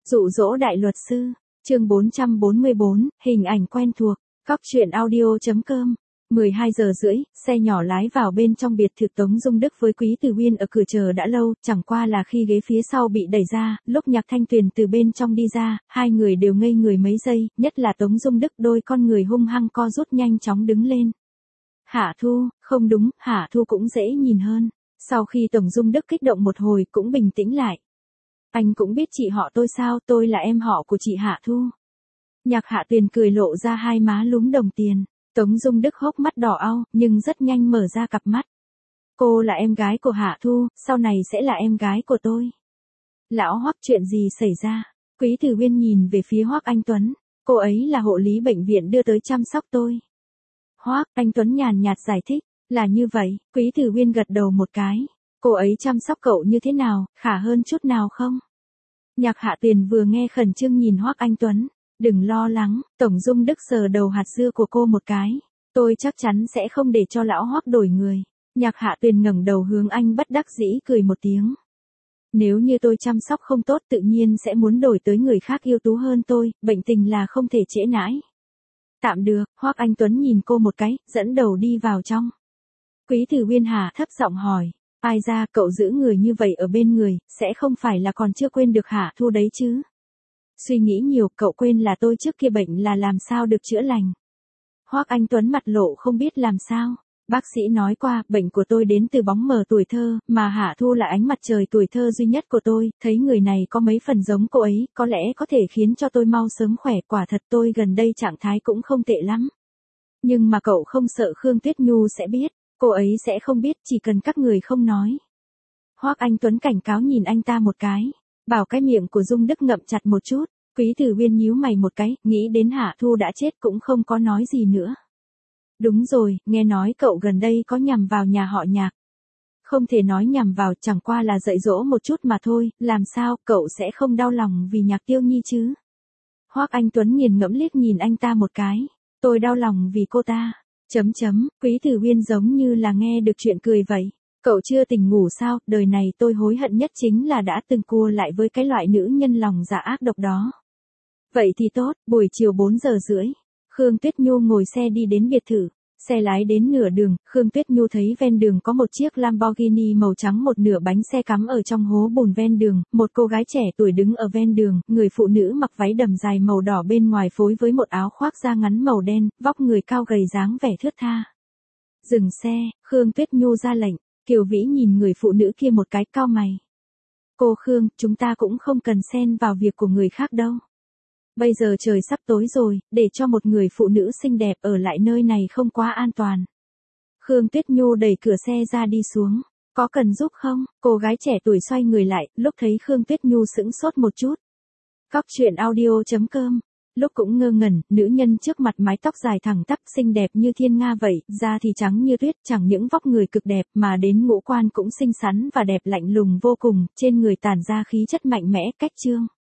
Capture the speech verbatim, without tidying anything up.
Dụ dỗ đại luật sư, chương bốn trăm bốn mươi bốn, hình ảnh quen thuộc, Cóc truyện audio chấm com. mười hai giờ rưỡi, xe nhỏ lái vào bên trong biệt thự. Tống Dung Đức với Quý Tử Uyên ở cửa chờ đã lâu, chẳng qua là khi ghế phía sau bị đẩy ra, lúc Nhạc Thanh Tuyền từ bên trong đi ra, hai người đều ngây người mấy giây, nhất là Tống Dung Đức, đôi con người hung hăng co rút nhanh chóng đứng lên. Hạ Thu, không đúng, Hạ Thu cũng dễ nhìn hơn. Sau khi Tống Dung Đức kích động một hồi cũng bình tĩnh lại. Anh cũng biết chị họ tôi sao, tôi là em họ của chị Hạ Thu. Nhạc Hạ Tuyền cười lộ ra hai má lúm đồng tiền. Tống Dung Đức hốc mắt đỏ au, nhưng rất nhanh mở ra cặp mắt. Cô là em gái của Hạ Thu, sau này sẽ là em gái của tôi. Lão Hoắc, chuyện gì xảy ra? Quý Tử Uyên nhìn về phía Hoắc Anh Tuấn. Cô ấy là hộ lý bệnh viện đưa tới chăm sóc tôi. Hoắc Anh Tuấn nhàn nhạt giải thích. Là như vậy, Quý Tử Uyên gật đầu một cái. Cô ấy chăm sóc cậu như thế nào, khả hơn chút nào không? Nhạc Hạ Tuyền vừa nghe khẩn trương nhìn Hoắc Anh Tuấn. Đừng lo lắng, Tổng Dung Đức sờ đầu hạt dưa của cô một cái. Tôi chắc chắn sẽ không để cho lão Hoắc đổi người. Nhạc Hạ Tuyền ngẩng đầu hướng anh bất đắc dĩ cười một tiếng. Nếu như tôi chăm sóc không tốt tự nhiên sẽ muốn đổi tới người khác ưu tú hơn tôi, bệnh tình là không thể trễ nãi. Tạm được, Hoắc Anh Tuấn nhìn cô một cái, dẫn đầu đi vào trong. Quý Tử Uyên hà thấp giọng hỏi. Ai ra, cậu giữ người như vậy ở bên người, sẽ không phải là còn chưa quên được Hạ Thu đấy chứ? Suy nghĩ nhiều, cậu quên là tôi trước kia bệnh là làm sao được chữa lành. Hoắc Anh Tuấn mặt lộ không biết làm sao. Bác sĩ nói qua, bệnh của tôi đến từ bóng mờ tuổi thơ, mà Hạ Thu là ánh mặt trời tuổi thơ duy nhất của tôi, thấy người này có mấy phần giống cô ấy, có lẽ có thể khiến cho tôi mau sớm khỏe, quả thật tôi gần đây trạng thái cũng không tệ lắm. Nhưng mà cậu không sợ Khương Tuyết Nhu sẽ biết, cô ấy sẽ không biết, chỉ cần các người không nói. Hoắc Anh Tuấn cảnh cáo nhìn anh ta một cái. Bảo cái miệng của Dung Đức ngậm chặt một chút. Quý Tử Uyên nhíu mày một cái, nghĩ đến Hạ Thu đã chết cũng không có nói gì nữa. Đúng rồi, nghe nói cậu gần đây có nhằm vào nhà họ Nhạc. Không thể nói nhằm vào, chẳng qua là dạy dỗ một chút mà thôi, làm sao, cậu sẽ không đau lòng vì Nhạc Tiêu Nhi chứ? Hoắc Anh Tuấn nghiền ngẫm liếc nhìn anh ta một cái. Tôi đau lòng vì cô ta. Chấm chấm, Quý Tử Uyên giống như là nghe được chuyện cười vậy. Cậu chưa tỉnh ngủ sao, đời này tôi hối hận nhất chính là đã từng cua lại với cái loại nữ nhân lòng dạ ác độc đó. Vậy thì tốt, buổi chiều bốn giờ rưỡi, Khương Tuyết Nhu ngồi xe đi đến biệt thự. Xe lái đến nửa đường, Khương Tuyết Nhu thấy ven đường có một chiếc Lamborghini màu trắng, một nửa bánh xe cắm ở trong hố bùn ven đường, một cô gái trẻ tuổi đứng ở ven đường, người phụ nữ mặc váy đầm dài màu đỏ bên ngoài phối với một áo khoác da ngắn màu đen, vóc người cao gầy dáng vẻ thướt tha. Dừng xe, Khương Tuyết Nhu ra lệnh. Kiều Vĩ nhìn người phụ nữ kia một cái, cau mày. Cô Khương, chúng ta cũng không cần xen vào việc của người khác đâu. Bây giờ trời sắp tối rồi, để cho một người phụ nữ xinh đẹp ở lại nơi này không quá an toàn. Khương Tuyết Nhu đẩy cửa xe ra đi xuống. Có cần giúp không? Cô gái trẻ tuổi xoay người lại, lúc thấy Khương Tuyết Nhu sững sốt một chút. Cóc truyện audio chấm com. Lúc cũng ngơ ngẩn, nữ nhân trước mặt mái tóc dài thẳng tắp xinh đẹp như thiên nga vậy, da thì trắng như tuyết, chẳng những vóc người cực đẹp mà đến ngũ quan cũng xinh xắn và đẹp lạnh lùng vô cùng, trên người tản ra khí chất mạnh mẽ, cách trương.